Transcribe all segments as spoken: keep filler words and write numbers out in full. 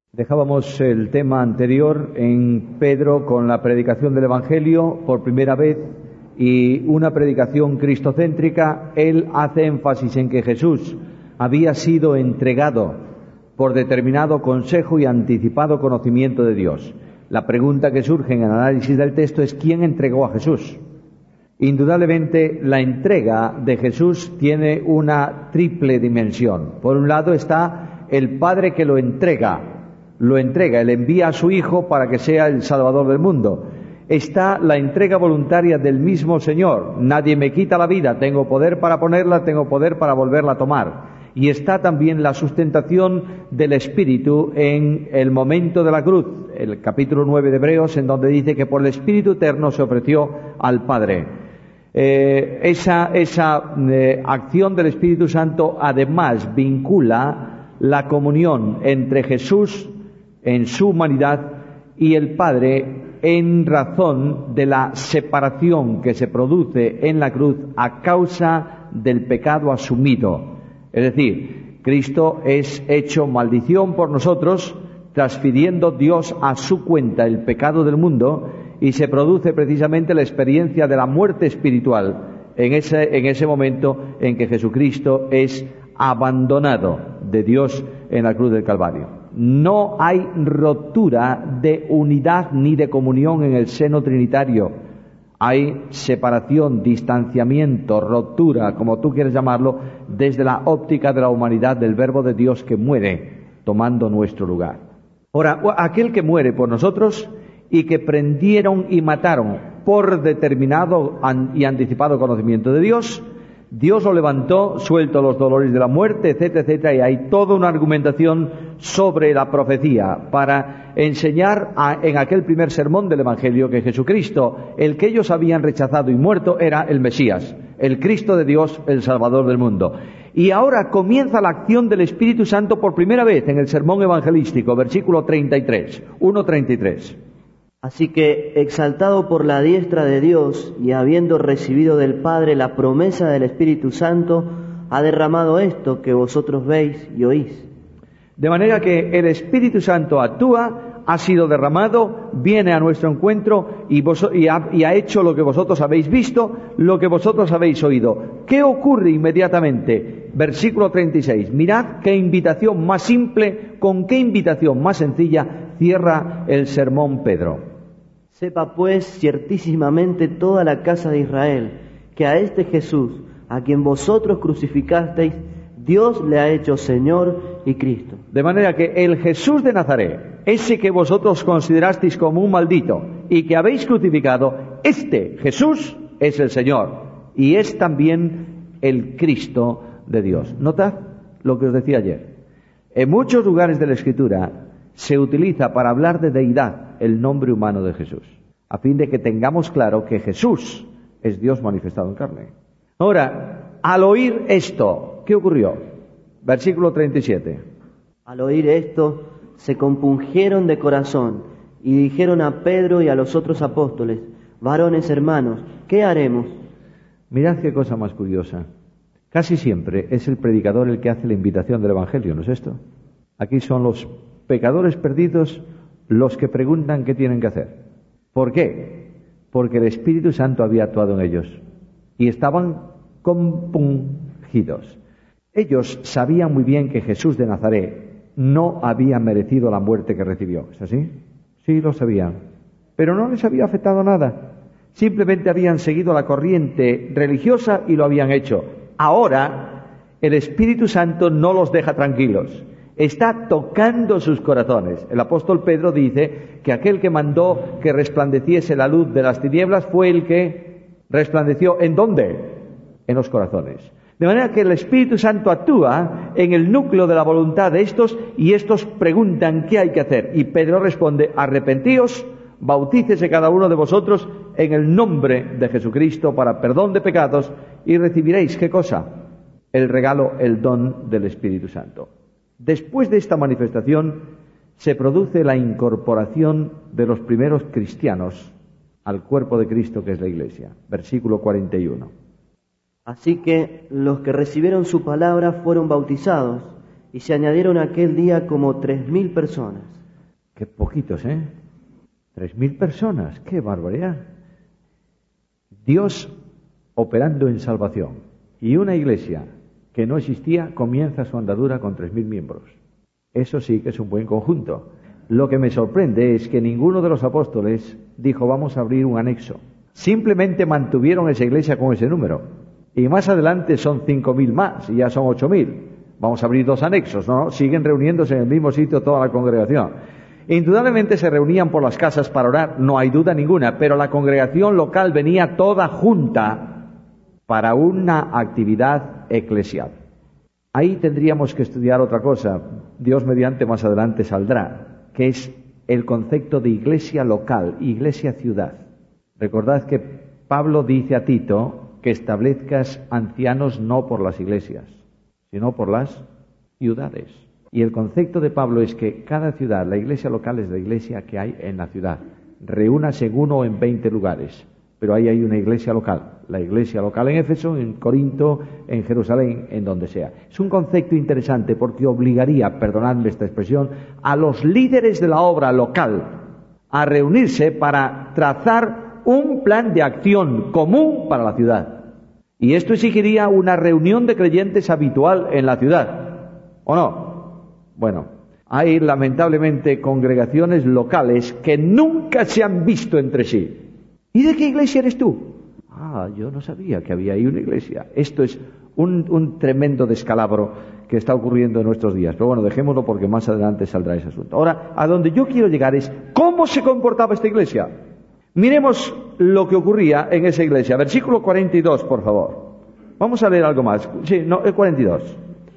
Dejábamos el tema anterior en Pedro con la predicación del Evangelio por primera vez y una predicación cristocéntrica. Él hace énfasis en que Jesús había sido entregado por determinado consejo y anticipado conocimiento de Dios. La pregunta que surge en el análisis del texto es: ¿quién entregó a Jesús? Indudablemente, la entrega de Jesús tiene una triple dimensión. Por un lado está el Padre que lo entrega, lo entrega, Él envía a su Hijo para que sea el Salvador del mundo. Está la entrega voluntaria del mismo Señor. Nadie me quita la vida, tengo poder para ponerla, tengo poder para volverla a tomar. Y está también la sustentación del Espíritu en el momento de la cruz, el capítulo nueve de Hebreos, en donde dice que por el Espíritu eterno se ofreció al Padre. Eh, esa esa eh, acción del Espíritu Santo además vincula la comunión entre Jesús en su humanidad y el Padre en razón de la separación que se produce en la cruz a causa del pecado asumido. Es decir, Cristo es hecho maldición por nosotros, transfiriendo Dios a su cuenta el pecado del mundo, y se produce precisamente la experiencia de la muerte espiritual en ese, en ese momento en que Jesucristo es abandonado de Dios en la cruz del Calvario. No hay rotura de unidad ni de comunión en el seno trinitario. Hay separación, distanciamiento, rotura, como tú quieres llamarlo, desde la óptica de la humanidad del Verbo de Dios que muere, tomando nuestro lugar. Ahora, aquel que muere por nosotros y que prendieron y mataron por determinado y anticipado conocimiento de Dios, Dios lo levantó, suelto los dolores de la muerte, etcétera, etcétera, y hay toda una argumentación sobre la profecía para enseñar a, en aquel primer sermón del Evangelio, que Jesucristo, el que ellos habían rechazado y muerto, era el Mesías, el Cristo de Dios, el Salvador del mundo. Y ahora comienza la acción del Espíritu Santo por primera vez en el sermón evangelístico, versículo treinta y tres, uno treinta y tres. Así que, exaltado por la diestra de Dios y habiendo recibido del Padre la promesa del Espíritu Santo, ha derramado esto que vosotros veis y oís. De manera que el Espíritu Santo actúa, ha sido derramado, viene a nuestro encuentro y, vos, y, ha, y ha hecho lo que vosotros habéis visto, lo que vosotros habéis oído. ¿Qué ocurre inmediatamente? Versículo treinta y seis. Mirad qué invitación más simple, con qué invitación más sencilla cierra el sermón Pedro. Sepa pues ciertísimamente toda la casa de Israel, que a este Jesús, a quien vosotros crucificasteis, Dios le ha hecho Señor y Cristo. De manera que el Jesús de Nazaret, ese que vosotros considerasteis como un maldito y que habéis crucificado, este Jesús es el Señor y es también el Cristo de Dios. Notad lo que os decía ayer. En muchos lugares de la Escritura se utiliza para hablar de deidad el nombre humano de Jesús, a fin de que tengamos claro que Jesús es Dios manifestado en carne. Ahora, al oír esto, ¿qué ocurrió? Versículo treinta y siete. Al oír esto, se compungieron de corazón y dijeron a Pedro y a los otros apóstoles: varones hermanos, ¿qué haremos? Mirad qué cosa más curiosa. Casi siempre es el predicador el que hace la invitación del Evangelio, ¿no es esto? Aquí son los pecadores perdidos los que preguntan qué tienen que hacer. ¿Por qué? Porque el Espíritu Santo había actuado en ellos y estaban compungidos. Ellos sabían muy bien que Jesús de Nazaret no había merecido la muerte que recibió. ¿Es así? Sí, lo sabían. Pero no les había afectado nada. Simplemente habían seguido la corriente religiosa y lo habían hecho. Ahora, el Espíritu Santo no los deja tranquilos. Está tocando sus corazones. El apóstol Pedro dice que aquel que mandó que resplandeciese la luz de las tinieblas fue el que resplandeció. ¿En dónde? En los corazones. De manera que el Espíritu Santo actúa en el núcleo de la voluntad de estos y estos preguntan qué hay que hacer. Y Pedro responde: arrepentíos, bautícese cada uno de vosotros en el nombre de Jesucristo para perdón de pecados y recibiréis, ¿qué cosa? El regalo, el don del Espíritu Santo. Después de esta manifestación se produce la incorporación de los primeros cristianos al cuerpo de Cristo, que es la Iglesia. Versículo cuarenta y uno. Así que los que recibieron su palabra fueron bautizados y se añadieron aquel día como tres mil personas. Qué poquitos, ¿eh? Tres mil personas, qué barbaridad. Dios operando en salvación. Y una iglesia que no existía comienza su andadura con tres mil miembros. Eso sí que es un buen conjunto. Lo que me sorprende es que ninguno de los apóstoles dijo vamos a abrir un anexo. Simplemente mantuvieron esa iglesia con ese número. Y más adelante son cinco mil más y ya son ocho mil. Vamos a abrir dos anexos, ¿no? Siguen reuniéndose en el mismo sitio toda la congregación. Indudablemente se reunían por las casas para orar, no hay duda ninguna, pero la congregación local venía toda junta para una actividad eclesial. Ahí tendríamos que estudiar otra cosa, Dios mediante más adelante saldrá, que es el concepto de iglesia local, iglesia ciudad. Recordad que Pablo dice a Tito que establezcas ancianos no por las iglesias, sino por las ciudades. Y el concepto de Pablo es que cada ciudad, la iglesia local es la iglesia que hay en la ciudad. Reúnase en uno o en veinte lugares, pero ahí hay una iglesia local. La iglesia local en Éfeso, en Corinto, en Jerusalén, en donde sea. Es un concepto interesante porque obligaría, perdonadme esta expresión, a los líderes de la obra local a reunirse para trazar un plan de acción común para la ciudad. Y esto exigiría una reunión de creyentes habitual en la ciudad, ¿o no? Bueno, hay lamentablemente congregaciones locales que nunca se han visto entre sí. ¿Y de qué iglesia eres tú? Ah, yo no sabía que había ahí una iglesia. Esto es un, un tremendo descalabro que está ocurriendo en nuestros días. Pero bueno, dejémoslo porque más adelante saldrá ese asunto. Ahora, a donde yo quiero llegar es ¿cómo se comportaba esta iglesia? Miremos lo que ocurría en esa iglesia. Versículo cuarenta y dos, por favor. Vamos a leer algo más. Sí, no, el cuarenta y dos.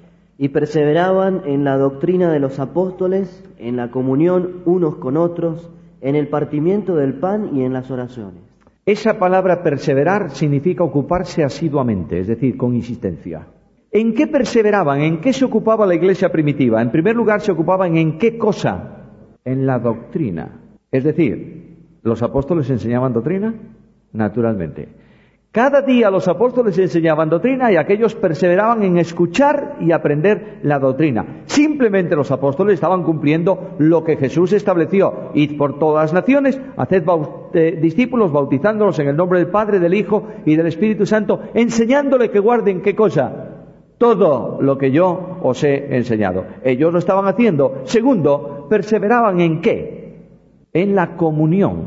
Y perseveraban en la doctrina de los apóstoles, en la comunión unos con otros, en el partimiento del pan y en las oraciones. Esa palabra perseverar significa ocuparse asiduamente, es decir, con insistencia. ¿En qué perseveraban? ¿En qué se ocupaba la iglesia primitiva? En primer lugar, se ocupaban ¿en qué cosa? En la doctrina. Es decir, ¿los apóstoles enseñaban doctrina? Naturalmente. Cada día los apóstoles enseñaban doctrina y aquellos perseveraban en escuchar y aprender la doctrina. Simplemente los apóstoles estaban cumpliendo lo que Jesús estableció. Id por todas las naciones, haced baut- eh, discípulos, bautizándolos en el nombre del Padre, del Hijo y del Espíritu Santo, enseñándole que guarden ¿qué cosa? Todo lo que yo os he enseñado. Ellos lo estaban haciendo. Segundo, perseveraban ¿en qué? En la comunión.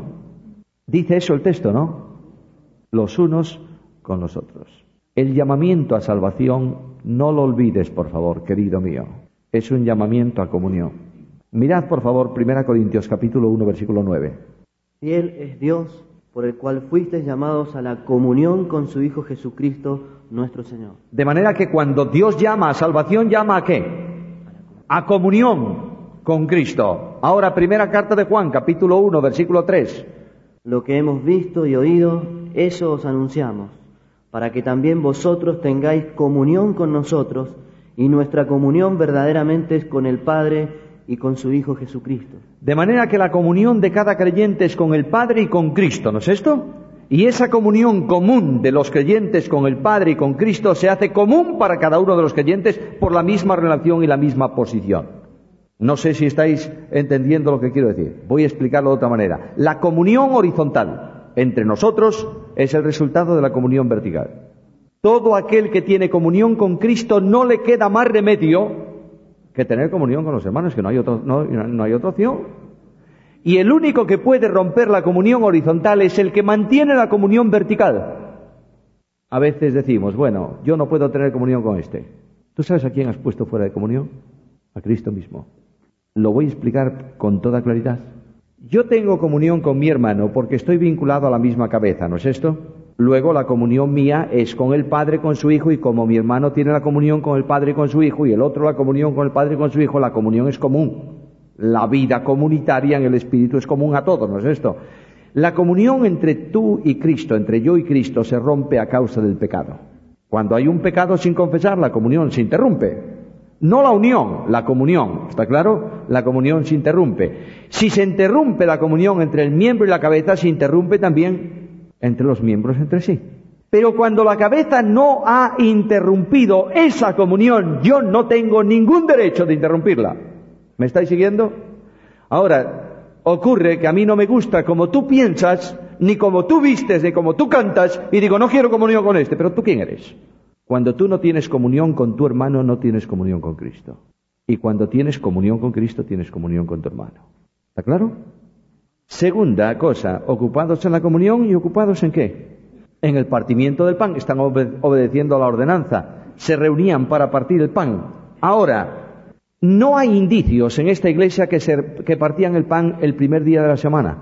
Dice eso el texto, ¿no? Los unos con los otros. El llamamiento a salvación, no lo olvides, por favor, querido mío. Es un llamamiento a comunión. Mirad, por favor, primera Corintios capítulo uno, versículo nueve. Fiel es Dios, por el cual fuisteis llamados a la comunión con su Hijo Jesucristo, nuestro Señor. De manera que cuando Dios llama a salvación, ¿llama a qué? A comunión con Cristo. Ahora, primera carta de Juan, capítulo uno, versículo tres. Lo que hemos visto y oído, eso os anunciamos, para que también vosotros tengáis comunión con nosotros, y nuestra comunión verdaderamente es con el Padre y con su Hijo Jesucristo. De manera que la comunión de cada creyente es con el Padre y con Cristo, ¿no es esto? Y esa comunión común de los creyentes con el Padre y con Cristo se hace común para cada uno de los creyentes por la misma relación y la misma posición. No sé si estáis entendiendo lo que quiero decir. Voy a explicarlo de otra manera. La comunión horizontal entre nosotros es el resultado de la comunión vertical. Todo aquel que tiene comunión con Cristo no le queda más remedio que tener comunión con los hermanos, que no hay otro, no, no hay otra opción. Y el único que puede romper la comunión horizontal es el que mantiene la comunión vertical. A veces decimos, bueno, yo no puedo tener comunión con este. ¿Tú sabes a quién has puesto fuera de comunión? A Cristo mismo. Lo voy a explicar con toda claridad. Yo tengo comunión con mi hermano porque estoy vinculado a la misma cabeza, ¿no es esto? Luego la comunión mía es con el Padre, con su Hijo, y como mi hermano tiene la comunión con el Padre y con su Hijo, y el otro la comunión con el Padre y con su Hijo, la comunión es común. La vida comunitaria en el Espíritu es común a todos, ¿no es esto? La comunión entre tú y Cristo, entre yo y Cristo, se rompe a causa del pecado. Cuando hay un pecado sin confesar, la comunión se interrumpe. No la unión, la comunión, ¿está claro? La comunión se interrumpe. Si se interrumpe la comunión entre el miembro y la cabeza, se interrumpe también entre los miembros entre sí. Pero cuando la cabeza no ha interrumpido esa comunión, yo no tengo ningún derecho de interrumpirla. ¿Me estáis siguiendo? Ahora, Ocurre que a mí no me gusta como tú piensas, ni como tú vistes, ni como tú cantas, y digo, no quiero comunión con este. Pero ¿tú quién eres? Cuando tú no tienes comunión con tu hermano, no tienes comunión con Cristo. Y cuando tienes comunión con Cristo, tienes comunión con tu hermano. ¿Está claro? Segunda cosa, ocupados en la comunión y ocupados en ¿qué? En el partimiento del pan. Están obede- obedeciendo a la ordenanza. Se reunían para partir el pan. Ahora, no hay indicios en esta iglesia que, se, que partían el pan el primer día de la semana.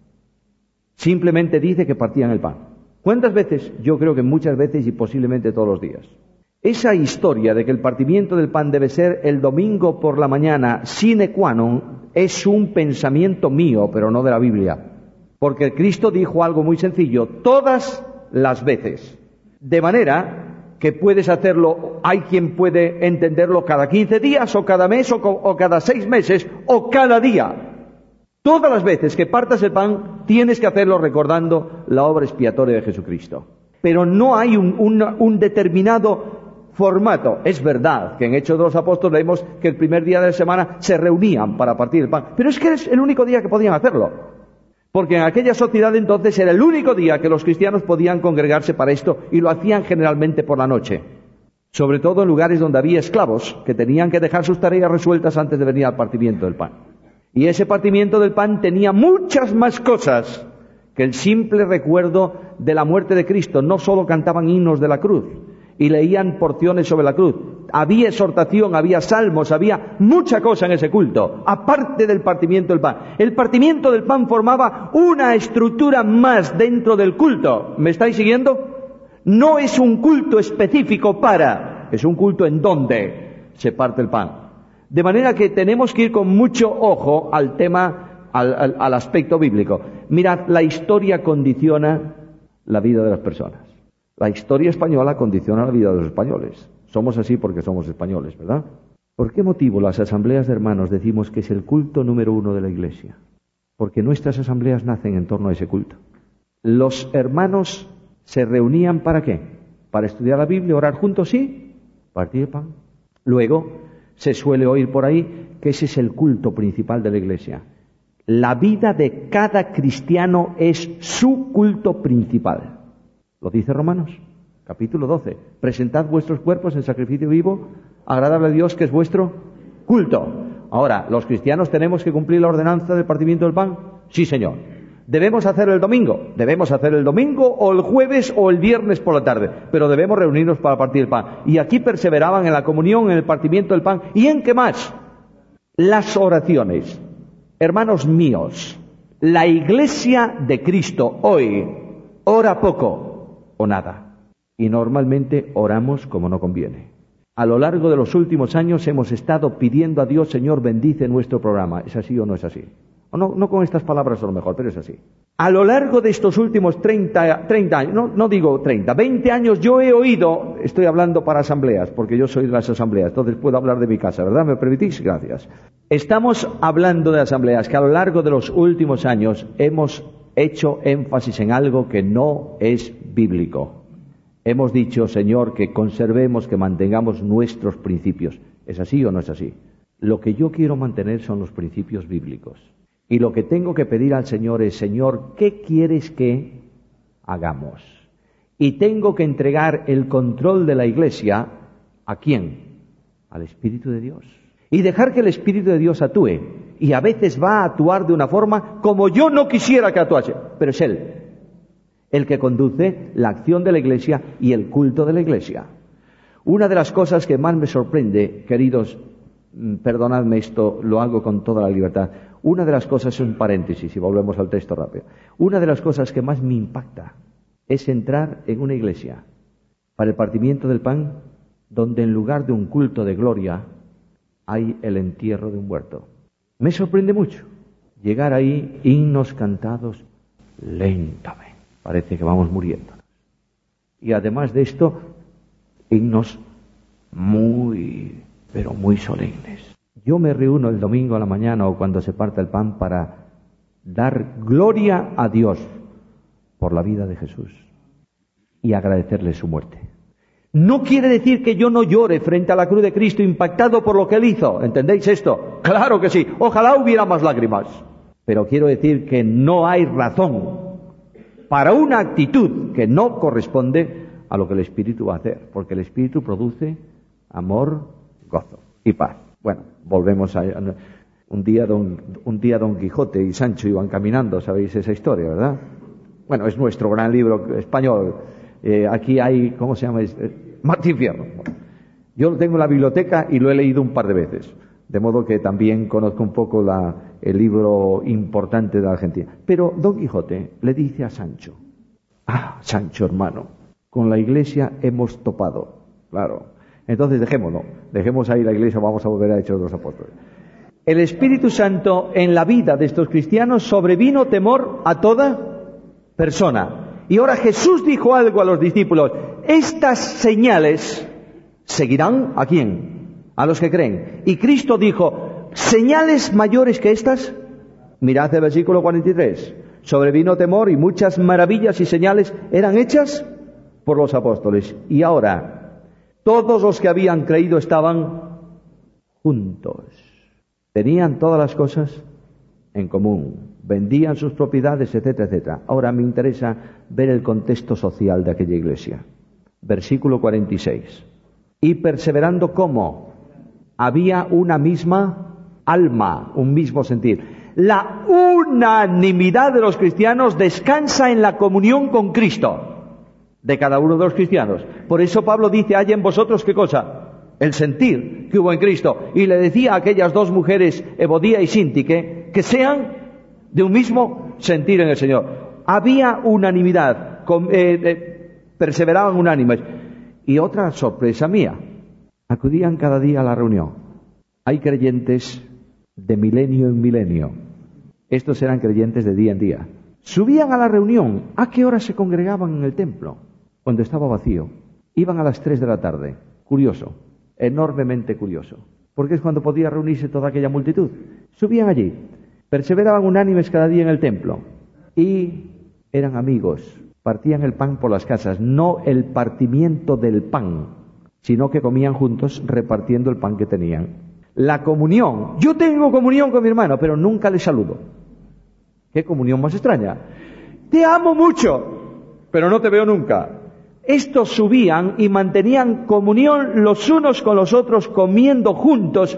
Simplemente dice que partían el pan. ¿Cuántas veces? Yo creo que muchas veces y posiblemente todos los días. Esa historia de que el partimiento del pan debe ser el domingo por la mañana sine qua non es un pensamiento mío, pero no de la Biblia. Porque Cristo dijo algo muy sencillo, todas las veces. De manera que puedes hacerlo, hay quien puede entenderlo cada quince días, o cada mes, o, o cada seis meses, o cada día. Todas las veces que partas el pan, tienes que hacerlo recordando la obra expiatoria de Jesucristo. Pero no hay un, un, un determinado formato. Es verdad que en Hechos de los Apóstoles leemos que el primer día de la semana se reunían para partir el pan. Pero es que es el único día que podían hacerlo. Porque en aquella sociedad entonces era el único día que los cristianos podían congregarse para esto, y lo hacían generalmente por la noche. Sobre todo en lugares donde había esclavos que tenían que dejar sus tareas resueltas antes de venir al partimiento del pan. Y ese partimiento del pan tenía muchas más cosas que el simple recuerdo de la muerte de Cristo. No solo cantaban himnos de la cruz y leían porciones sobre la cruz. Había exhortación, había salmos, había mucha cosa en ese culto, aparte del partimiento del pan. El partimiento del pan formaba una estructura más dentro del culto. ¿Me estáis siguiendo? No es un culto específico para, es un culto en donde se parte el pan. De manera que tenemos que ir con mucho ojo al tema, al, al, al aspecto bíblico. Mirad, la historia condiciona la vida de las personas. La historia española condiciona la vida de los españoles. Somos así porque somos españoles, ¿verdad? ¿Por qué motivo las asambleas de hermanos decimos que es el culto número uno de la Iglesia? Porque nuestras asambleas nacen en torno a ese culto. Los hermanos se reunían ¿para qué? Para estudiar la Biblia, orar juntos, sí, partir el pan. Luego se suele oír por ahí que ese es el culto principal de la Iglesia. La vida de cada cristiano es su culto principal. Lo dice Romanos, capítulo doce. Presentad vuestros cuerpos en sacrificio vivo, agradable a Dios, que es vuestro culto. Ahora, ¿los cristianos tenemos que cumplir la ordenanza del partimiento del pan? Sí, señor. ¿Debemos hacer el domingo? Debemos hacer el domingo o el jueves o el viernes por la tarde, pero debemos reunirnos para partir el pan. Y aquí perseveraban en la comunión, en el partimiento del pan. ¿Y en qué más? Las oraciones. Hermanos míos, la Iglesia de Cristo hoy ora poco o nada. Y normalmente oramos como no conviene. A lo largo de los últimos años hemos estado pidiendo a Dios, Señor, bendice nuestro programa. ¿Es así o no es así? O no, no con estas palabras a lo mejor, pero es así. A lo largo de estos últimos treinta, treinta años, no, no digo treinta, veinte años, yo he oído, estoy hablando para asambleas, porque yo soy de las asambleas, entonces puedo hablar de mi casa, ¿verdad? ¿Me permitís? Gracias. Estamos hablando de asambleas que a lo largo de los últimos años hemos hecho énfasis en algo que no es bíblico. Hemos dicho, Señor, que conservemos, que mantengamos nuestros principios. ¿Es así o no es así? Lo que yo quiero mantener son los principios bíblicos. Y lo que tengo que pedir al Señor es, Señor, ¿qué quieres que hagamos? Y tengo que entregar el control de la Iglesia, ¿a quién? Al Espíritu de Dios. Y dejar que el Espíritu de Dios actúe. Y a veces va a actuar de una forma como yo no quisiera que actuase, pero es Él el que conduce la acción de la Iglesia y el culto de la Iglesia. Una de las cosas que más me sorprende, queridos, perdonadme esto, lo hago con toda la libertad. Una de las cosas, es un paréntesis, y volvemos al texto rápido. Una de las cosas que más me impacta es entrar en una iglesia para el partimiento del pan, donde en lugar de un culto de gloria hay el entierro de un muerto. Me sorprende mucho llegar ahí, himnos cantados lentamente. Parece que vamos muriendo. Y además de esto, himnos muy, pero muy solemnes. Yo me reúno el domingo a la mañana o cuando se parte el pan para dar gloria a Dios por la vida de Jesús y agradecerle su muerte. No quiere decir que yo no llore frente a la cruz de Cristo impactado por lo que Él hizo. ¿Entendéis esto? Claro que sí. Ojalá hubiera más lágrimas. Pero quiero decir que no hay razón para una actitud que no corresponde a lo que el Espíritu va a hacer, porque el Espíritu produce amor, gozo y paz. Bueno, volvemos a... Un día don, un día Don Quijote y Sancho iban caminando, sabéis esa historia, ¿verdad? Bueno, es nuestro gran libro español. Eh, aquí hay, ¿cómo se llama? Eh, Martín Fierro. Yo lo tengo en la biblioteca y lo he leído un par de veces, de modo que también conozco un poco la, el libro importante de la Argentina. Pero Don Quijote le dice a Sancho: ah, Sancho hermano, con la Iglesia hemos topado. Claro. Entonces dejémoslo, dejemos ahí la Iglesia, vamos a volver a Hechos de los Apóstoles. El Espíritu Santo en la vida de estos cristianos sobrevino temor a toda persona. Y ahora Jesús dijo algo a los discípulos: estas señales seguirán ¿a quién? A los que creen. Y Cristo dijo: ¿señales mayores que estas? Mirad el versículo cuarenta y tres. Sobrevino temor y muchas maravillas y señales eran hechas por los apóstoles. Y ahora todos los que habían creído estaban juntos. Tenían todas las cosas en común, vendían sus propiedades, etcétera, etcétera. Ahora me interesa ver el contexto social de aquella iglesia. Versículo cuarenta y seis. Y perseverando, ¿cómo? Había una misma alma, un mismo sentir. La unanimidad de los cristianos descansa en la comunión con Cristo, de cada uno de los cristianos. Por eso Pablo dice: hay en vosotros, ¿qué cosa? El sentir que hubo en Cristo. Y le decía a aquellas dos mujeres, Evodía y Síntique, que sean de un mismo sentir en el Señor. Había unanimidad, con, eh, eh, perseveraban unánimes. Y otra sorpresa mía, acudían cada día a la reunión. Hay creyentes de milenio en milenio. Estos eran creyentes de día en día. Subían a la reunión. ¿A qué hora se congregaban en el templo? Cuando estaba vacío. Iban a las tres de la tarde. Curioso. Enormemente curioso, porque es cuando podía reunirse toda aquella multitud. Subían allí, perseveraban unánimes cada día en el templo y eran amigos, partían el pan por las casas, no el partimiento del pan, sino que comían juntos repartiendo el pan que tenían. La comunión, yo tengo comunión con mi hermano, pero nunca le saludo. ¿Qué comunión más extraña? Te amo mucho, pero no te veo nunca. Estos subían y mantenían comunión los unos con los otros, comiendo juntos.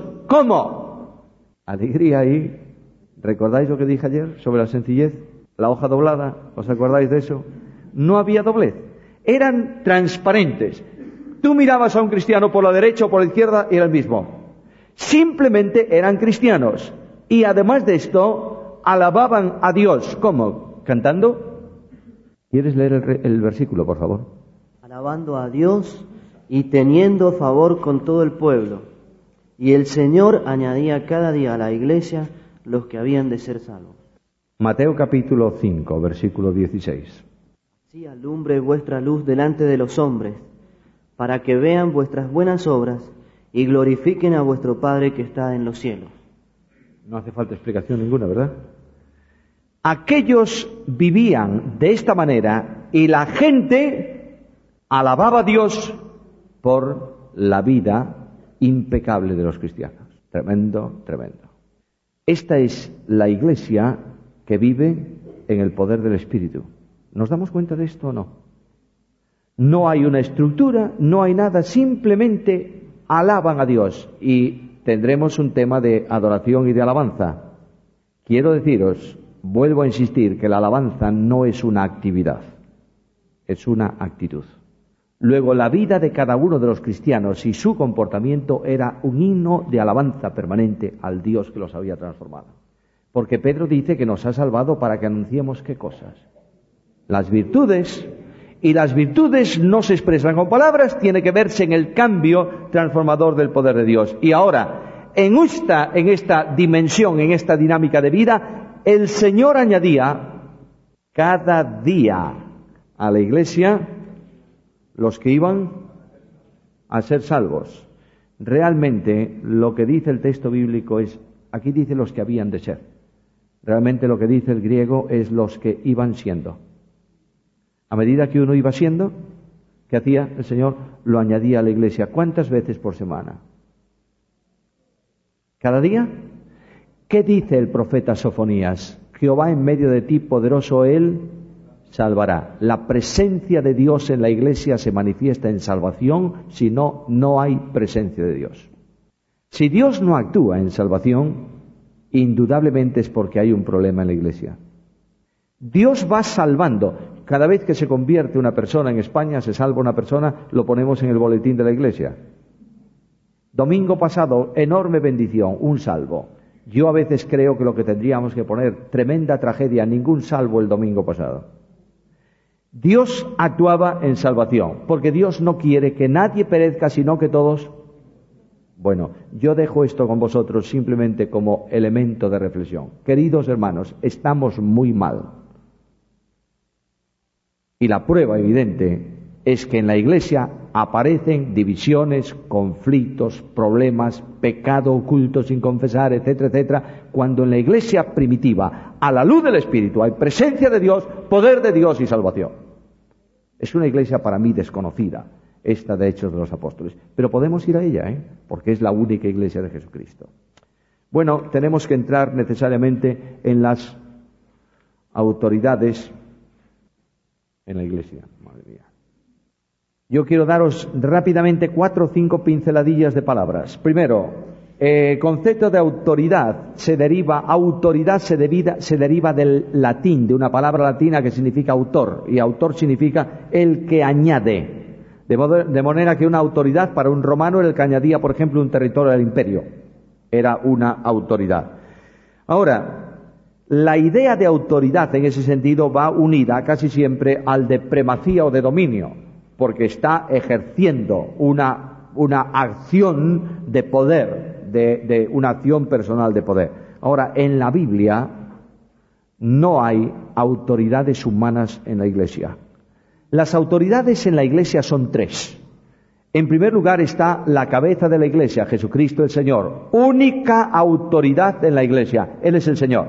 ¿Cómo? Alegría ahí. ¿Recordáis lo que dije ayer sobre la sencillez? La hoja doblada, ¿os acordáis de eso? No había doblez. Eran transparentes. Tú mirabas a un cristiano por la derecha o por la izquierda y era el mismo. Simplemente eran cristianos. Y además de esto, alababan a Dios. ¿Cómo? ¿Cantando? ¿Quieres leer el, el versículo, por favor? Alabando a Dios y teniendo favor con todo el pueblo. Y el Señor añadía cada día a la iglesia los que habían de ser salvos. Mateo capítulo cinco, versículo dieciséis. Así alumbre vuestra luz delante de los hombres, para que vean vuestras buenas obras y glorifiquen a vuestro Padre que está en los cielos. No hace falta explicación ninguna, ¿verdad? Aquellos vivían de esta manera y la gente alababa a Dios por la vida impecable de los cristianos. Tremendo, tremendo. Esta es la iglesia que vive en el poder del Espíritu. ¿Nos damos cuenta de esto o no? No hay una estructura, no hay nada, simplemente alaban a Dios. Y tendremos un tema de adoración y de alabanza. Quiero deciros, vuelvo a insistir, que la alabanza no es una actividad, es una actitud. Luego, la vida de cada uno de los cristianos y su comportamiento era un himno de alabanza permanente al Dios que los había transformado. Porque Pedro dice que nos ha salvado para que anunciemos ¿qué cosas? Las virtudes. Y las virtudes no se expresan con palabras, tiene que verse en el cambio transformador del poder de Dios. Y ahora, en esta, en esta dimensión, en esta dinámica de vida, el Señor añadía cada día a la iglesia los que iban a ser salvos. Realmente lo que dice el texto bíblico es, aquí dice los que habían de ser. Realmente lo que dice el griego es los que iban siendo. A medida que uno iba siendo, ¿qué hacía el Señor? Lo añadía a la iglesia. ¿Cuántas veces por semana? ¿Cada día? ¿Qué dice el profeta Sofonías? Jehová en medio de ti, poderoso Él, salvará. La presencia de Dios en la iglesia se manifiesta en salvación, si no, no hay presencia de Dios. Si Dios no actúa en salvación, indudablemente es porque hay un problema en la iglesia. Dios va salvando. Cada vez que se convierte una persona en España, se salva una persona, lo ponemos en el boletín de la iglesia. Domingo pasado, enorme bendición, un salvo. Yo a veces creo que lo que tendríamos que poner, tremenda tragedia, ningún salvo el domingo pasado. Dios actuaba en salvación, porque Dios no quiere que nadie perezca, sino que todos... Bueno, yo dejo esto con vosotros simplemente como elemento de reflexión. Queridos hermanos, estamos muy mal. Y la prueba evidente es que en la iglesia aparecen divisiones, conflictos, problemas, pecado oculto sin confesar, etcétera, etcétera, cuando en la iglesia primitiva, a la luz del Espíritu, hay presencia de Dios, poder de Dios y salvación. Es una iglesia para mí desconocida, esta de Hechos de los Apóstoles, pero podemos ir a ella, ¿eh? Porque es la única iglesia de Jesucristo. Bueno, tenemos que entrar necesariamente en las autoridades en la iglesia. Madre mía. Yo quiero daros rápidamente cuatro o cinco pinceladillas de palabras. Primero, el eh, concepto de autoridad se deriva, autoridad se, debida, se deriva del latín, de una palabra latina que significa autor, y autor significa el que añade. De, modo, de manera que una autoridad para un romano era el que añadía, por ejemplo, un territorio del imperio. Era una autoridad. Ahora, la idea de autoridad en ese sentido va unida casi siempre al de primacía o de dominio, porque está ejerciendo una, una acción de poder, de, de una acción personal de poder. Ahora, en la Biblia no hay autoridades humanas en la iglesia. Las autoridades en la iglesia son tres. En primer lugar está la cabeza de la iglesia, Jesucristo el Señor, única autoridad en la iglesia, Él es el Señor.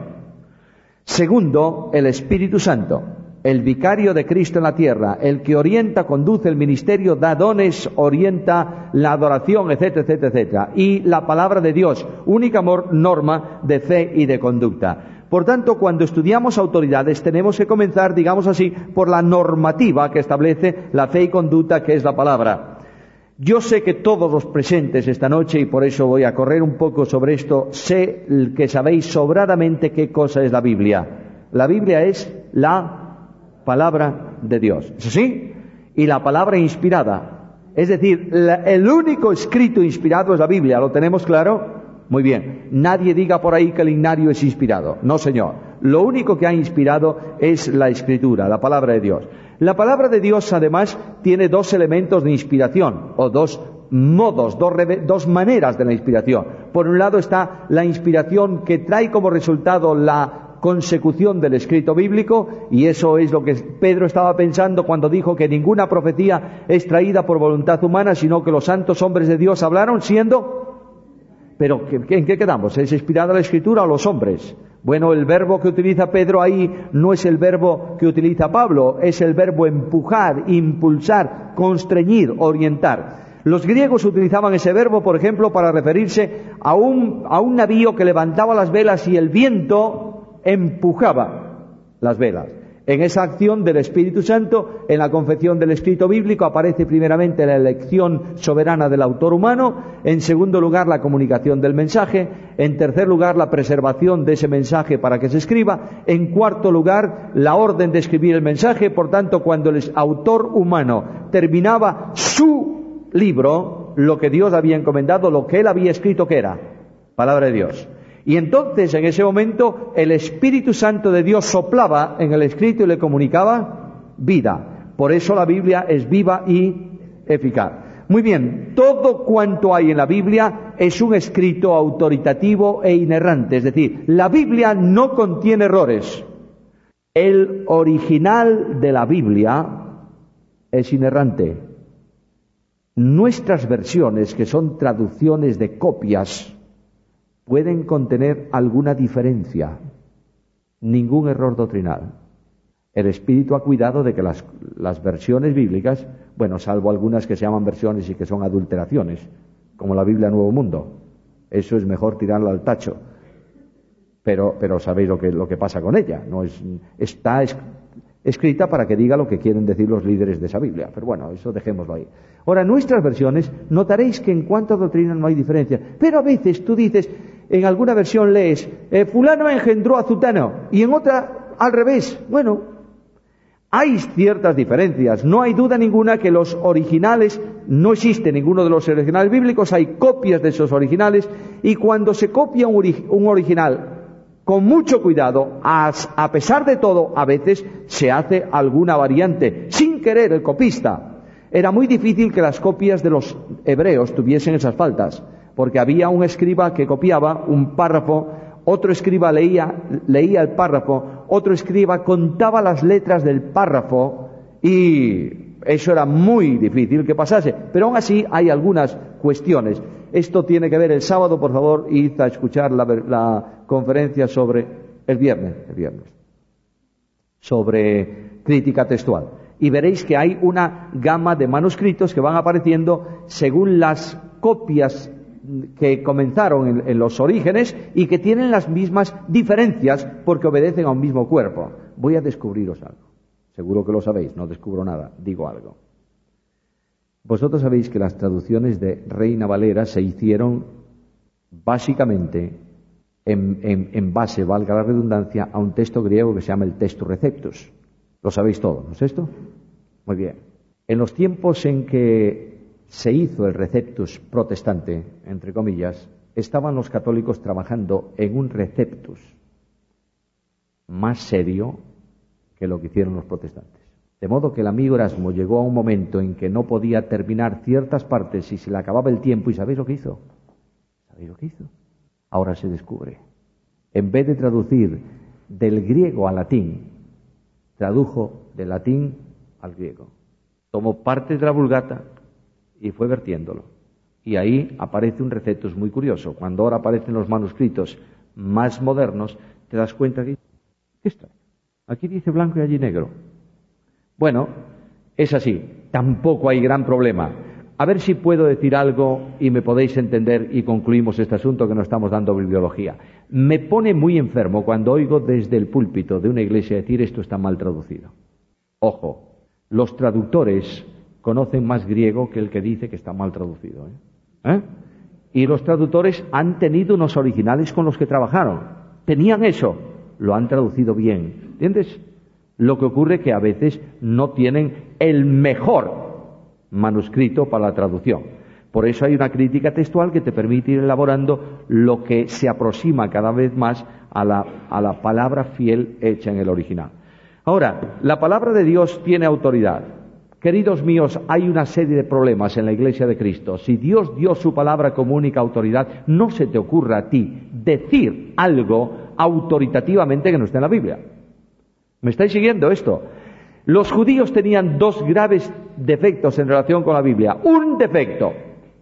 Segundo, el Espíritu Santo, el vicario de Cristo en la tierra, el que orienta, conduce el ministerio, da dones, orienta la adoración, etcétera, etcétera, etcétera. Y la palabra de Dios, única norma de fe y de conducta. Por tanto, cuando estudiamos autoridades tenemos que comenzar, digamos así, por la normativa que establece la fe y conducta, que es la palabra. Yo sé que todos los presentes esta noche, y por eso voy a correr un poco sobre esto, sé que sabéis sobradamente qué cosa es la Biblia. La Biblia es la palabra de Dios. ¿Es así? Y la palabra inspirada. Es decir, la, el único escrito inspirado es la Biblia. ¿Lo tenemos claro? Muy bien. Nadie diga por ahí que el himnario es inspirado. No, señor. Lo único que ha inspirado es la Escritura, la palabra de Dios. La palabra de Dios, además, tiene dos elementos de inspiración, o dos modos, dos, dos maneras de la inspiración. Por un lado está la inspiración que trae como resultado la consecución del escrito bíblico, y eso es lo que Pedro estaba pensando cuando dijo que ninguna profecía es traída por voluntad humana, sino que los santos hombres de Dios hablaron siendo... Pero ¿en qué quedamos? ¿Es inspirada la Escritura o los hombres? Bueno, el verbo que utiliza Pedro ahí no es el verbo que utiliza Pablo, es el verbo empujar, impulsar, constreñir, orientar. Los griegos utilizaban ese verbo, por ejemplo, para referirse a un, a un navío que levantaba las velas y el viento empujaba las velas. En esa acción del Espíritu Santo, en la confección del escrito bíblico, aparece primeramente la elección soberana del autor humano, en segundo lugar la comunicación del mensaje, en tercer lugar la preservación de ese mensaje para que se escriba, en cuarto lugar la orden de escribir el mensaje. Por tanto, cuando el autor humano terminaba su libro, lo que Dios había encomendado, lo que él había escrito, ¿qué era? Palabra de Dios. Y entonces, en ese momento, el Espíritu Santo de Dios soplaba en el escrito y le comunicaba vida. Por eso la Biblia es viva y eficaz. Muy bien, todo cuanto hay en la Biblia es un escrito autoritativo e inerrante. Es decir, la Biblia no contiene errores. El original de la Biblia es inerrante. Nuestras versiones, que son traducciones de copias, pueden contener alguna diferencia, ningún error doctrinal. El Espíritu ha cuidado de que las, las versiones bíblicas, bueno, salvo algunas que se llaman versiones y que son adulteraciones, como la Biblia Nuevo Mundo, eso es mejor tirarla al tacho. pero, pero sabéis lo que, lo que pasa con ella. No es, está es, escrita para que diga lo que quieren decir los líderes de esa Biblia. Pero bueno, eso dejémoslo ahí. Ahora, en nuestras versiones notaréis que en cuanto a doctrina no hay diferencia. Pero a veces tú dices, en alguna versión lees, eh, fulano engendró a zutano, y en otra al revés. Bueno, hay ciertas diferencias. No hay duda ninguna que los originales, no existe ninguno de los originales bíblicos, hay copias de esos originales, y cuando se copia un, ori- un original con mucho cuidado, a, a pesar de todo, a veces se hace alguna variante, sin querer el copista. Era muy difícil que las copias de los hebreos tuviesen esas faltas, porque había un escriba que copiaba un párrafo, otro escriba leía, leía el párrafo, otro escriba contaba las letras del párrafo, y eso era muy difícil que pasase. Pero aún así hay algunas cuestiones. Esto tiene que ver el sábado, por favor, id a escuchar la, la conferencia sobre el viernes, el viernes, sobre crítica textual. Y veréis que hay una gama de manuscritos que van apareciendo según las copias que comenzaron en, en los orígenes y que tienen las mismas diferencias porque obedecen a un mismo cuerpo. Voy a descubriros algo. Seguro que lo sabéis, no descubro nada, digo algo. Vosotros sabéis que las traducciones de Reina Valera se hicieron básicamente en, en, en base, valga la redundancia, a un texto griego que se llama el Textus Receptus. Lo sabéis todo, ¿no es esto? Muy bien. En los tiempos en que se hizo el Receptus protestante, entre comillas, estaban los católicos trabajando en un Receptus más serio que lo que hicieron los protestantes. De modo que el amigo Erasmo llegó a un momento en que no podía terminar ciertas partes y se le acababa el tiempo. ¿Y sabéis lo que hizo? ¿Sabéis lo que hizo? Ahora se descubre. En vez de traducir del griego al latín, tradujo del latín al griego. Tomó partes de la Vulgata y fue vertiéndolo. Y ahí aparece un Receptus muy curioso. Cuando ahora aparecen los manuscritos más modernos, te das cuenta que... ¿Qué está? Aquí dice blanco y allí negro. Bueno, es así. Tampoco hay gran problema. A ver si puedo decir algo y me podéis entender y concluimos este asunto que no estamos dando bibliología. Me pone muy enfermo cuando oigo desde el púlpito de una iglesia decir esto está mal traducido. Ojo, los traductores conocen más griego que el que dice que está mal traducido. ¿eh? ¿Eh? Y los traductores han tenido unos originales con los que trabajaron. Tenían eso, lo han traducido bien. ¿Entiendes? Lo que ocurre es que a veces no tienen el mejor manuscrito para la traducción. Por eso hay una crítica textual que te permite ir elaborando lo que se aproxima cada vez más a la, a la palabra fiel hecha en el original. Ahora, la palabra de Dios tiene autoridad. Queridos míos, hay una serie de problemas en la Iglesia de Cristo. Si Dios dio su palabra como única autoridad, no se te ocurra a ti decir algo autoritativamente que no esté en la Biblia. ¿Me estáis siguiendo esto? Los judíos tenían dos graves defectos en relación con la Biblia. Un defecto,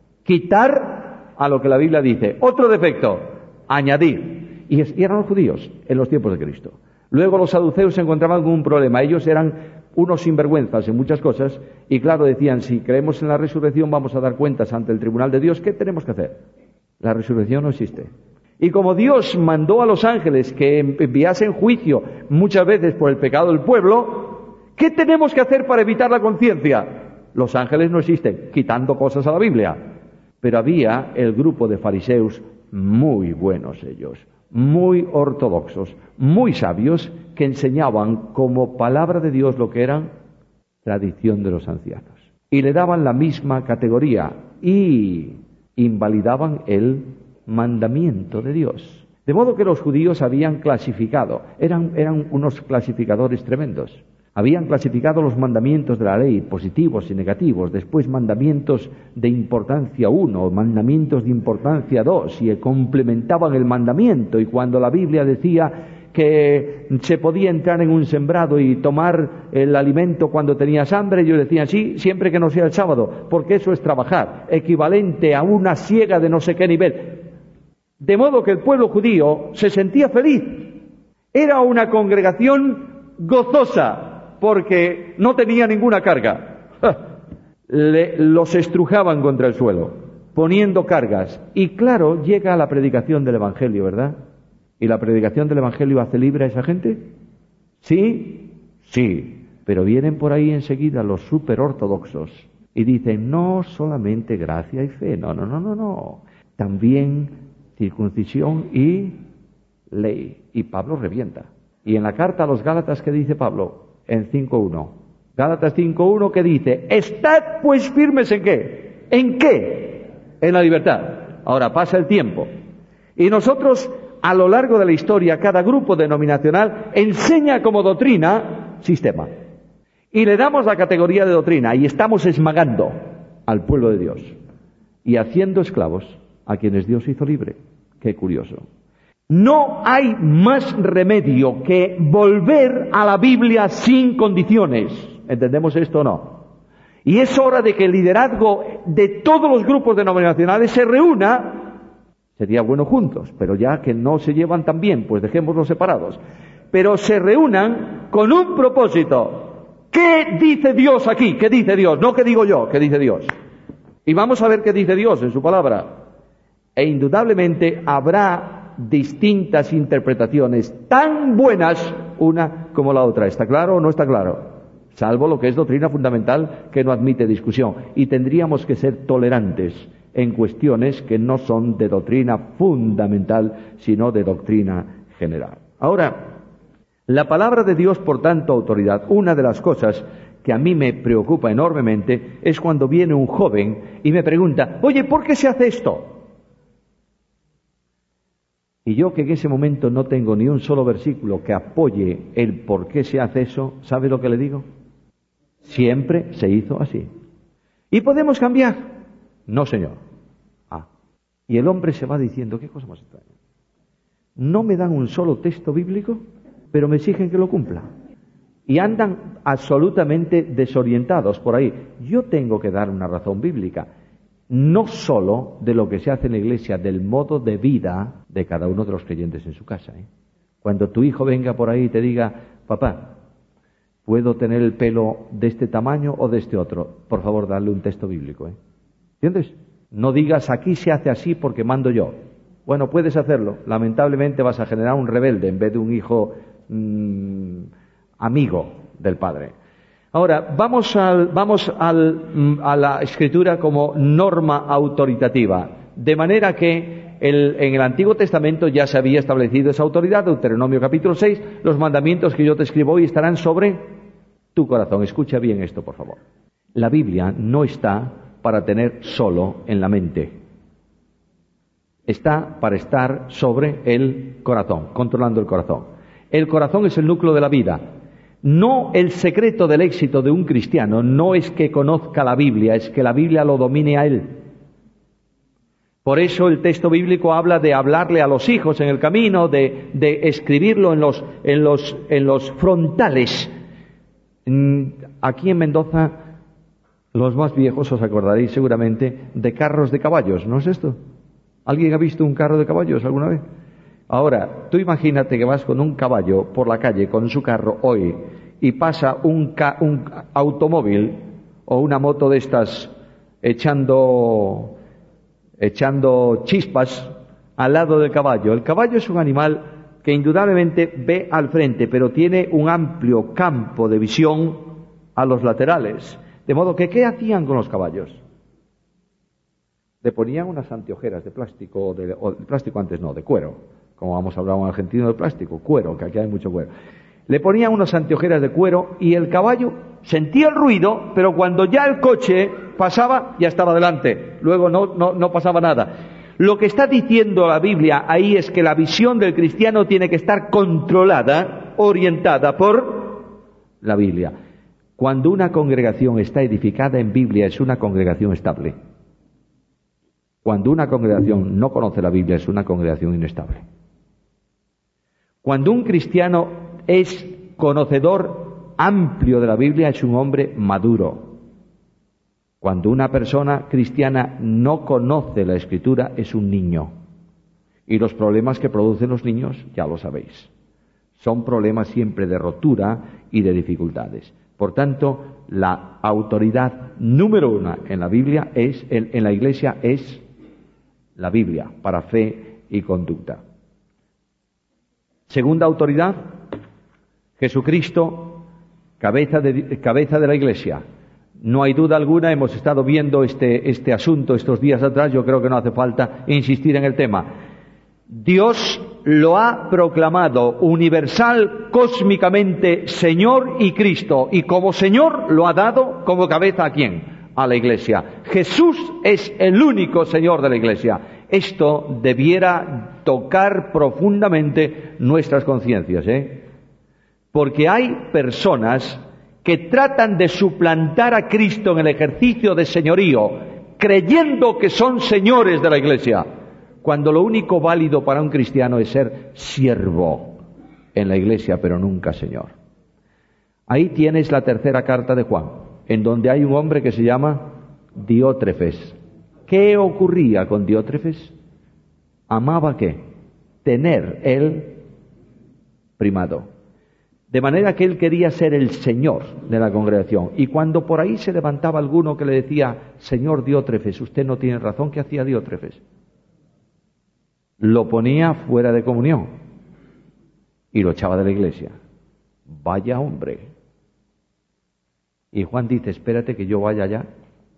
quitar a lo que la Biblia dice. Otro defecto, añadir. Y, y eran los judíos en los tiempos de Cristo. Luego los saduceos se encontraban con un problema. Ellos eran unos sinvergüenzas en muchas cosas. Y claro, decían, si creemos en la resurrección vamos a dar cuentas ante el tribunal de Dios. ¿Qué tenemos que hacer? La resurrección no existe. Y como Dios mandó a los ángeles que enviasen juicio muchas veces por el pecado del pueblo, ¿qué tenemos que hacer para evitar la conciencia? Los ángeles no existen, quitando cosas a la Biblia. Pero había el grupo de fariseos muy buenos ellos, muy ortodoxos, muy sabios, que enseñaban como palabra de Dios lo que eran tradición de los ancianos. Y le daban la misma categoría y invalidaban el mandamiento de Dios. De modo que los judíos habían clasificado, eran, eran unos clasificadores tremendos. Habían clasificado los mandamientos de la ley, positivos y negativos, después mandamientos de importancia uno, mandamientos de importancia dos, y complementaban el mandamiento. Y cuando la Biblia decía que se podía entrar en un sembrado y tomar el alimento cuando tenías hambre, ellos decían sí, siempre que no sea el sábado, porque eso es trabajar, equivalente a una siega de no sé qué nivel. De modo que el pueblo judío se sentía feliz. Era una congregación gozosa, porque no tenía ninguna carga. Le, los estrujaban contra el suelo, poniendo cargas. Y claro, llega la predicación del Evangelio, ¿verdad? ¿Y la predicación del Evangelio hace libre a esa gente? ¿Sí? Sí. Pero vienen por ahí enseguida los superortodoxos y dicen, no solamente gracia y fe, no, no, no, no, no. También circuncisión y ley. Y Pablo revienta. Y en la carta a los Gálatas, ¿qué dice Pablo? En cinco uno. Gálatas cinco uno, ¿qué dice? Estad pues firmes ¿en qué? ¿En qué? En la libertad. Ahora pasa el tiempo. Y nosotros, a lo largo de la historia, cada grupo denominacional enseña como doctrina sistema. Y le damos la categoría de doctrina y estamos esmagando al pueblo de Dios y haciendo esclavos a quienes Dios hizo libre. Qué curioso. No hay más remedio que volver a la Biblia sin condiciones. ¿Entendemos esto o no? Y es hora de que el liderazgo de todos los grupos denominacionales se reúna. Sería bueno juntos, pero ya que no se llevan tan bien, pues dejémoslos separados. Pero se reúnan con un propósito. ¿Qué dice Dios aquí? ¿Qué dice Dios? No qué digo yo, ¿qué dice Dios? Y vamos a ver qué dice Dios en su palabra. E indudablemente habrá distintas interpretaciones, tan buenas una como la otra. ¿Está claro o no está claro? Salvo lo que es doctrina fundamental, que no admite discusión. Y tendríamos que ser tolerantes en cuestiones que no son de doctrina fundamental, sino de doctrina general. Ahora, la palabra de Dios, por tanto, autoridad. Una de las cosas que a mí me preocupa enormemente es cuando viene un joven y me pregunta, oye, ¿por qué se hace esto? Y yo, que en ese momento no tengo ni un solo versículo que apoye el por qué se hace eso, ¿sabe lo que le digo? Siempre se hizo así. ¿Y podemos cambiar? No, señor. Ah. Y el hombre se va diciendo, ¿qué cosa más extraña? No me dan un solo texto bíblico, pero me exigen que lo cumpla. Y andan absolutamente desorientados por ahí. Yo tengo que dar una razón bíblica, no solo de lo que se hace en la iglesia, del modo de vida de cada uno de los creyentes en su casa. ¿eh? Cuando tu hijo venga por ahí y te diga, papá, ¿puedo tener el pelo de este tamaño o de este otro? Por favor, dale un texto bíblico. ¿eh? ¿Entiendes? No digas, aquí se hace así porque mando yo. Bueno, puedes hacerlo. Lamentablemente vas a generar un rebelde en vez de un hijo mmm, amigo del padre. Ahora, vamos, al, vamos al, a la Escritura como norma autoritativa. De manera que el, en el Antiguo Testamento ya se había establecido esa autoridad. Deuteronomio capítulo seis, los mandamientos que yo te escribo hoy estarán sobre tu corazón. Escucha bien esto, por favor. La Biblia no está para tener solo en la mente. Está para estar sobre el corazón, controlando el corazón. El corazón es el núcleo de la vida. No, el secreto del éxito de un cristiano no es que conozca la Biblia, es que la Biblia lo domine a él. Por eso el texto bíblico habla de hablarle a los hijos en el camino, de, de escribirlo en los, en los, en los frontales. Aquí en Mendoza, los más viejos os acordaréis seguramente de carros de caballos, ¿no es esto? ¿Alguien ha visto un carro de caballos alguna vez? Ahora, tú imagínate que vas con un caballo por la calle con su carro hoy y pasa un, ca- un automóvil o una moto de estas echando, echando chispas al lado del caballo. El caballo es un animal que indudablemente ve al frente, pero tiene un amplio campo de visión a los laterales. De modo que, ¿qué hacían con los caballos? Le ponían unas anteojeras de plástico, de, o de plástico antes no, de cuero. Como vamos a hablar en argentino de plástico, cuero, que aquí hay mucho cuero. Le ponían unas anteojeras de cuero y el caballo sentía el ruido, pero cuando ya el coche pasaba, ya estaba delante. Luego no, no, no pasaba nada. Lo que está diciendo la Biblia ahí es que la visión del cristiano tiene que estar controlada, orientada por la Biblia. Cuando una congregación está edificada en Biblia, es una congregación estable. Cuando una congregación no conoce la Biblia, es una congregación inestable. Cuando un cristiano es conocedor amplio de la Biblia, es un hombre maduro. Cuando una persona cristiana no conoce la Escritura, es un niño. Y los problemas que producen los niños, ya lo sabéis. Son problemas siempre de rotura y de dificultades. Por tanto, la autoridad número una en la Biblia es, en la Iglesia, es la Biblia, para fe y conducta. Segunda autoridad, Jesucristo, cabeza de, cabeza de la Iglesia. No hay duda alguna, hemos estado viendo este, este asunto estos días atrás, yo creo que no hace falta insistir en el tema. Dios lo ha proclamado universal, cósmicamente Señor y Cristo, y como Señor lo ha dado como cabeza ¿a quién? A la Iglesia. Jesús es el único Señor de la Iglesia. Esto debiera tocar profundamente nuestras conciencias, ¿eh? Porque hay personas que tratan de suplantar a Cristo en el ejercicio de señorío, creyendo que son señores de la Iglesia, cuando lo único válido para un cristiano es ser siervo en la Iglesia, pero nunca Señor. Ahí tienes la tercera carta de Juan, en donde hay un hombre que se llama Diótrefes. ¿Qué ocurría con Diótrefes? Amaba ¿qué? Tener el primado. De manera que él quería ser el señor de la congregación. Y cuando por ahí se levantaba alguno que le decía, señor Diótrefes, usted no tiene razón, ¿qué hacía Diótrefes? Lo ponía fuera de comunión y lo echaba de la iglesia. Vaya hombre. Y Juan dice, espérate que yo vaya allá.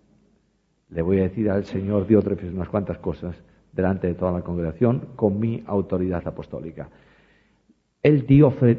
Le voy a decir al señor Diótrefes unas cuantas cosas delante de toda la congregación con mi autoridad apostólica. El diofre,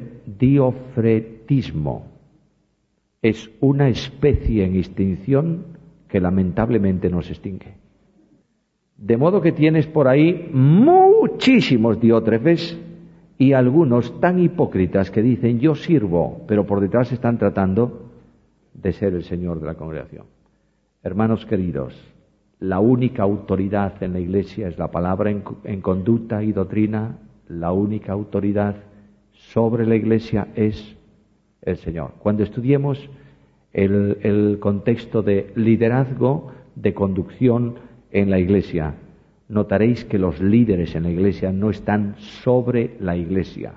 diofretismo es una especie en extinción que lamentablemente no se extingue. De modo que tienes por ahí muchísimos Diótrefes y algunos tan hipócritas que dicen yo sirvo, pero por detrás están tratando de ser el Señor de la congregación. Hermanos queridos, la única autoridad en la Iglesia es la palabra en, en conducta y doctrina. La única autoridad sobre la Iglesia es el Señor. Cuando estudiemos el, el contexto de liderazgo, de conducción en la Iglesia, notaréis que los líderes en la Iglesia no están sobre la Iglesia,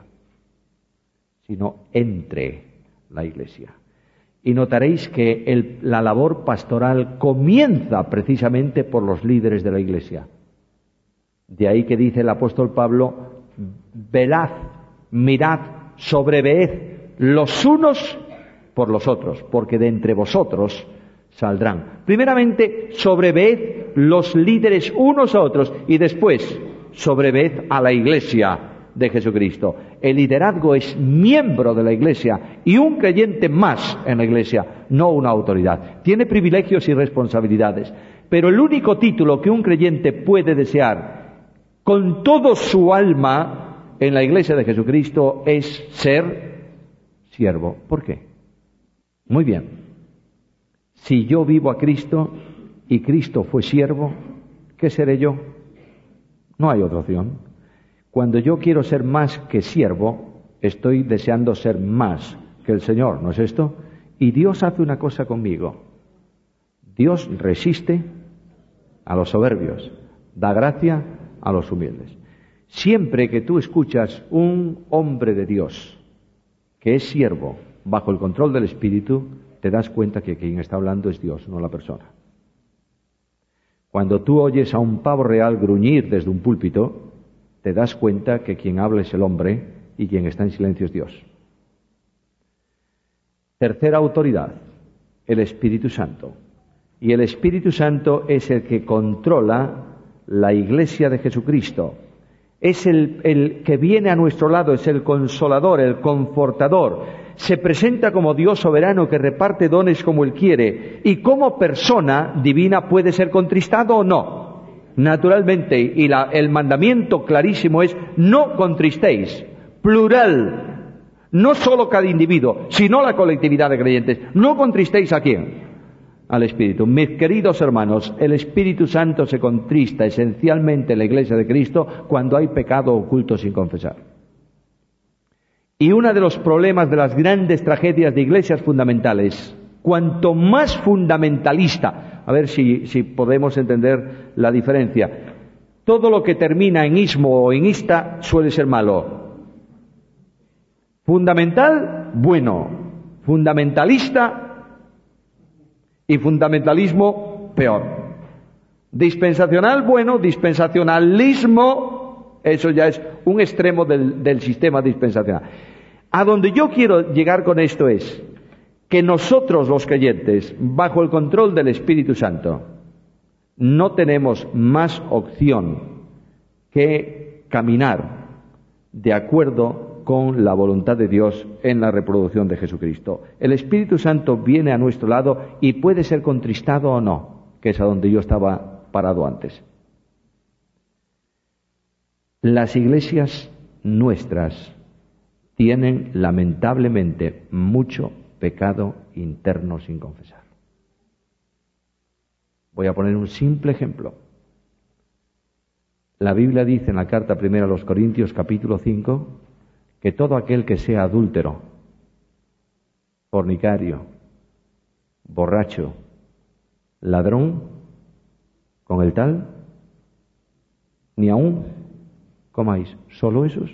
sino entre la Iglesia. Y notaréis que el, la labor pastoral comienza precisamente por los líderes de la Iglesia. De ahí que dice el apóstol Pablo, velad, mirad, sobreveed los unos por los otros, porque de entre vosotros saldrán. Primeramente, sobreveed los líderes unos a otros y después sobreveed a la Iglesia de Jesucristo. El liderazgo es miembro de la Iglesia y un creyente más en la Iglesia, no una autoridad. Tiene privilegios y responsabilidades, pero el único título que un creyente puede desear con todo su alma en la Iglesia de Jesucristo es ser siervo. ¿Por qué? Muy bien. Si yo vivo a Cristo y Cristo fue siervo, ¿qué seré yo? No hay otra opción. Cuando yo quiero ser más que siervo, estoy deseando ser más que el Señor, ¿no es esto? Y Dios hace una cosa conmigo. Dios resiste a los soberbios, da gracia a los humildes. Siempre que tú escuchas un hombre de Dios que es siervo bajo el control del Espíritu, te das cuenta que quien está hablando es Dios, no la persona. Cuando tú oyes a un pavo real gruñir desde un púlpito, te das cuenta que quien habla es el hombre y quien está en silencio es Dios. Tercera autoridad, el Espíritu Santo. Y el Espíritu Santo es el que controla la Iglesia de Jesucristo. Es el, el que viene a nuestro lado, es el consolador, el confortador. Se presenta como Dios soberano que reparte dones como Él quiere. Y como persona divina puede ser contristado o no. Naturalmente, y la, el mandamiento clarísimo es no contristéis, plural, no solo cada individuo, sino la colectividad de creyentes. No contristéis ¿a quién? Al Espíritu. Mis queridos hermanos, el Espíritu Santo se contrista esencialmente en la Iglesia de Cristo cuando hay pecado oculto sin confesar. Y uno de los problemas de las grandes tragedias de iglesias fundamentales, cuanto más fundamentalista, a ver si, si podemos entender la diferencia, todo lo que termina en ismo o en ista suele ser malo. Fundamental, bueno. Fundamentalista y fundamentalismo, peor. Dispensacional, bueno. Dispensacionalismo Eso ya es un extremo del, del sistema dispensacional. A donde yo quiero llegar con esto es que nosotros los creyentes, bajo el control del Espíritu Santo, no tenemos más opción que caminar de acuerdo con la voluntad de Dios en la reproducción de Jesucristo. El Espíritu Santo viene a nuestro lado y puede ser contristado o no, que es a donde yo estaba parado antes. Las iglesias nuestras tienen lamentablemente mucho pecado interno sin confesar. Voy a poner un simple ejemplo. La Biblia dice en la carta primera a los Corintios capítulo cinco que todo aquel que sea adúltero, fornicario, borracho, ladrón, con el tal, ni aún comáis, solo esos,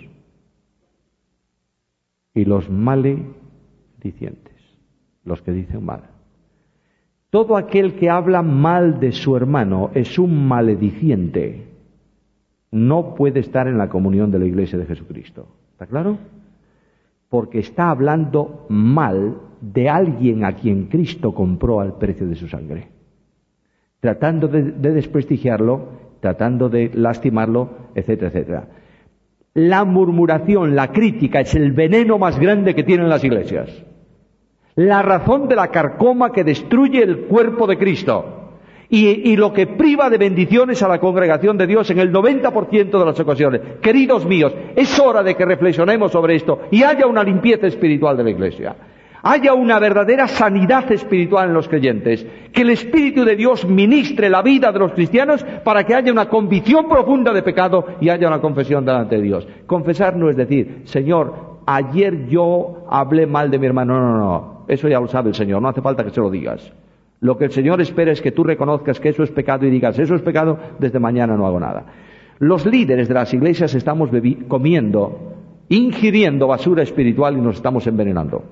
y los maledicientes, los que dicen mal. Todo aquel que habla mal de su hermano es un malediciente. No puede estar en la comunión de la Iglesia de Jesucristo. ¿Está claro? Porque está hablando mal de alguien a quien Cristo compró al precio de su sangre. Tratando de, de desprestigiarlo, tratando de lastimarlo, etcétera, etcétera. La murmuración, la crítica es el veneno más grande que tienen las iglesias. La razón de la carcoma que destruye el cuerpo de Cristo. Y, y lo que priva de bendiciones a la congregación de Dios en el noventa por ciento de las ocasiones. Queridos míos, es hora de que reflexionemos sobre esto y haya una limpieza espiritual de la iglesia. Haya una verdadera sanidad espiritual en los creyentes. Que el Espíritu de Dios ministre la vida de los cristianos para que haya una convicción profunda de pecado y haya una confesión delante de Dios. Confesar no es decir, Señor, ayer yo hablé mal de mi hermano. No, no, no. Eso ya lo sabe el Señor. No hace falta que se lo digas. Lo que el Señor espera es que tú reconozcas que eso es pecado y digas, eso es pecado, desde mañana no hago nada. Los líderes de las iglesias estamos bebi- comiendo, ingiriendo basura espiritual y nos estamos envenenando.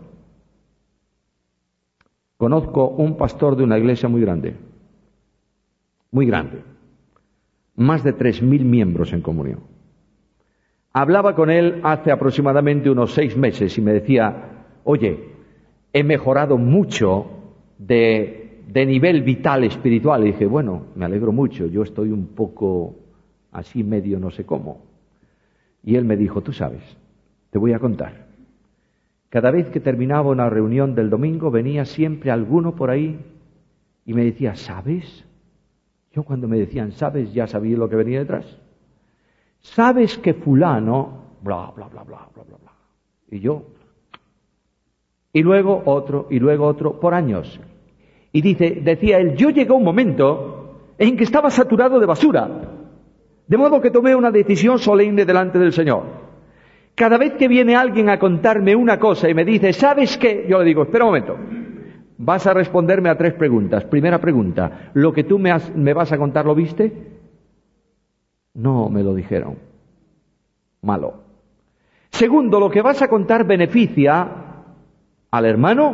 Conozco un pastor de una iglesia muy grande, muy grande, más de tres mil miembros en comunión. Hablaba con él hace aproximadamente unos seis meses y me decía, oye, he mejorado mucho de... de nivel vital espiritual. Y dije, bueno, me alegro mucho, yo estoy un poco así medio no sé cómo. Y él me dijo, tú sabes, te voy a contar. Cada vez que terminaba una reunión del domingo venía siempre alguno por ahí y me decía, ¿sabes? Yo cuando me decían, ¿sabes? Ya sabía lo que venía detrás. ¿Sabes que fulano? Bla, bla, bla, bla, bla, bla, bla. Y yo. Y luego otro, y luego otro, por años. Y dice, decía él, yo llegué a un momento en que estaba saturado de basura, de modo que tomé una decisión solemne delante del Señor. Cada vez que viene alguien a contarme una cosa y me dice, ¿sabes qué? Yo le digo, espera un momento, vas a responderme a tres preguntas. Primera pregunta, ¿lo que tú me, has, me vas a contar lo viste? No, me lo dijeron. Malo. Segundo, ¿lo que vas a contar beneficia al hermano?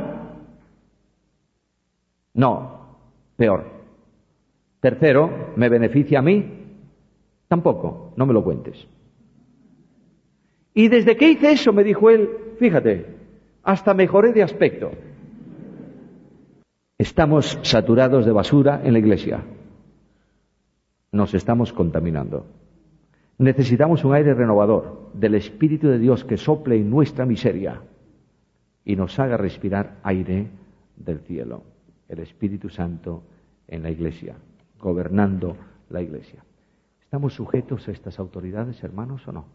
No, peor. Tercero, ¿me beneficia a mí? Tampoco, no me lo cuentes. Y desde que hice eso, me dijo él, fíjate, hasta mejoré de aspecto. Estamos saturados de basura en la iglesia. Nos estamos contaminando. Necesitamos un aire renovador del Espíritu de Dios que sople en nuestra miseria y nos haga respirar aire del cielo. El Espíritu Santo en la iglesia, gobernando la iglesia. ¿Estamos sujetos a estas autoridades, hermanos, o no?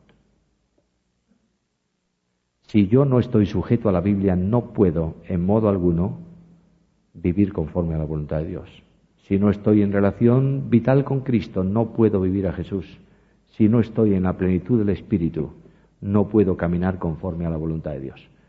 Si yo no estoy sujeto a la Biblia, no puedo, en modo alguno, vivir conforme a la voluntad de Dios. Si no estoy en relación vital con Cristo, no puedo vivir a Jesús. Si no estoy en la plenitud del Espíritu, no puedo caminar conforme a la voluntad de Dios.